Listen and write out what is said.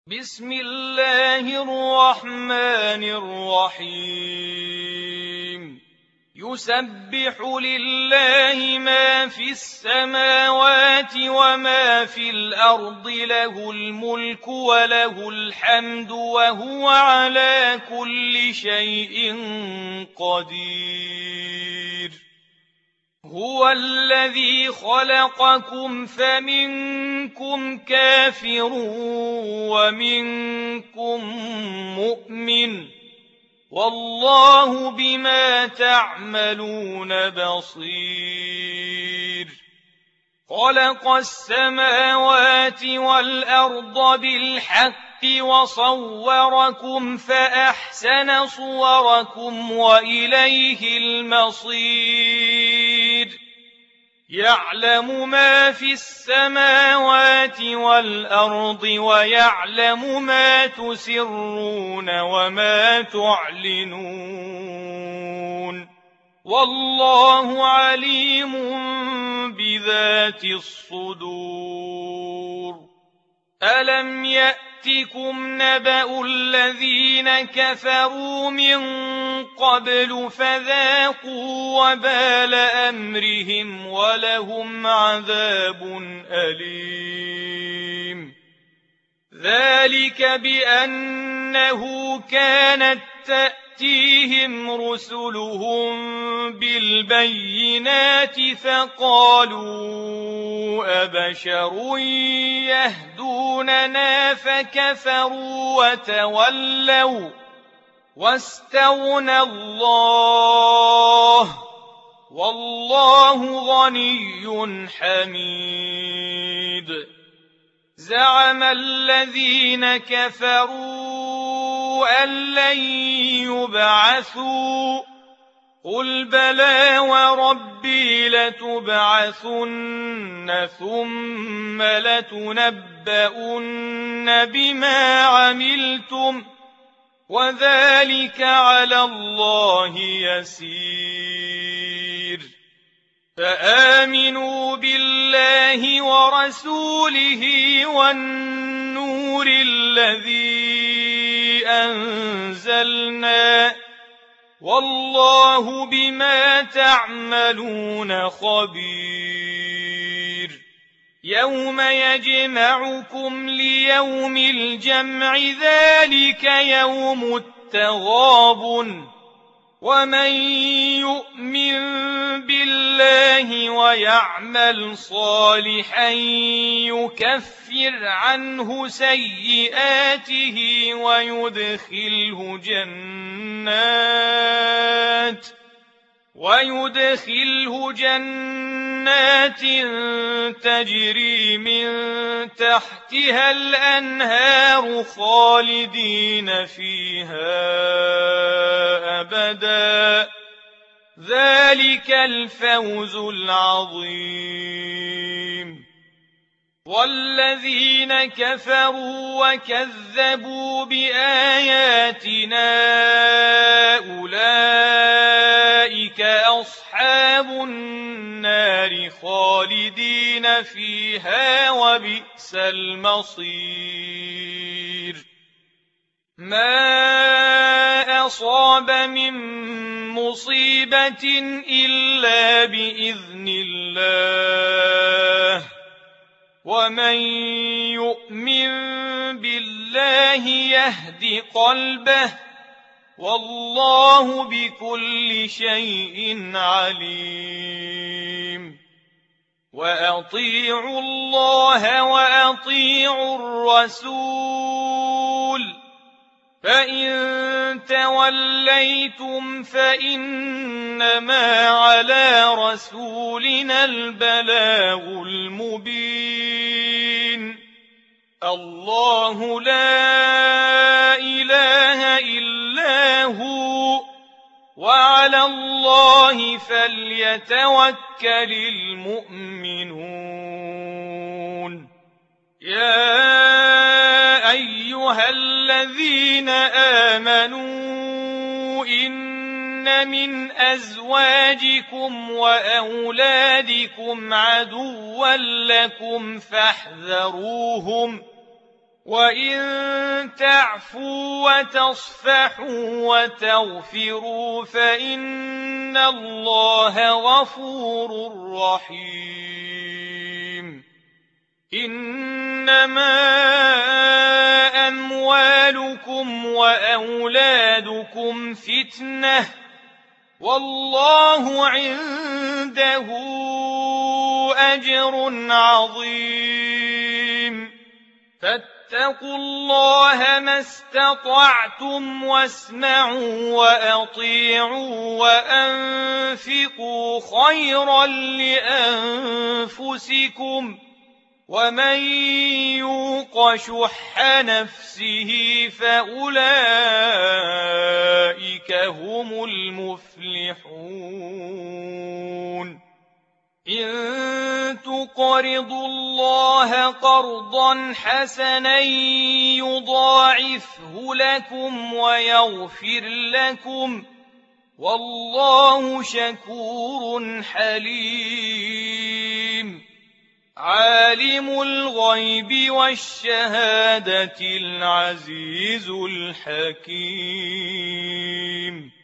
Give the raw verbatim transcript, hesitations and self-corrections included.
بسم الله الرحمن الرحيم يسبح لله ما في السماوات وما في الأرض له الملك وله الحمد وهو على كل شيء قدير هو الذي خلقكم فمنكم كافر ومنكم مؤمن والله بما تعملون بصير خلق السماوات والأرض بالحق وصوركم فأحسن صوركم وإليه المصير يعلم ما في السماوات والأرض ويعلم ما تسرون وما تعلنون والله عليم بذات الصدور ألم يأتكم نبأ الذين كفروا من قبل فذاقوا وبال أمرهم ولهم عذاب أليم ذلك بأنه كانت تأتيهم رسلهم بالبينات فقالوا أبشر يهدوننا فكفروا وتولوا واستغنى الله والله غني حميد زعم الذين كفروا أن لن يبعثوا قل بلى وربي لتبعثن ثم لتنبؤن بما عملتم وذلك على الله يسير فآمنوا بالله ورسوله والنور الذي أنزلنا والله بما تعملون خبير يوم يجمعكم ليوم الجمع ذلك يوم التغابن ومن يؤمن بالله ويعمل صالحا يكفر عنه سيئاته ويدخله جنات ويدخله جنات تجري من تحتها الأنهار خالدين فيها أبدا ذلك الفوز العظيم والذين كفروا وكذبوا بآياتنا أولئك أصحاب النار خالدين فيها وبئس المصير ما أصاب من مصيبة إلا بإذن الله ومن يؤمن بالله يهد قلبه والله بكل شيء عليم وأطيعوا الله وأطيعوا الرسول فإن توليتم فإنما على رسولنا البلاغ المبين الله لا إله إلا هو وعلى الله فليتوكل المؤمنون يا أيها الذين آمنوا إن من أزواجكم وأولادكم عدوا لكم فاحذروهم وإن تعفوا وتصفحوا وتغفروا فإن الله غفور رحيم. إنما أموالكم وأولادكم فتنة والله عنده أجر عظيم. فاتقوا الله ما استطعتم واسمعوا وأطيعوا وأنفقوا خيرا لأنفسكم ومن يوق شح نفسه فأولئك هم المفلحون. إن تقرضوا الله قرضا حسنا يضاعفه لكم ويغفر لكم والله شكور حليم. عالم الغيب والشهادة العزيز الحكيم.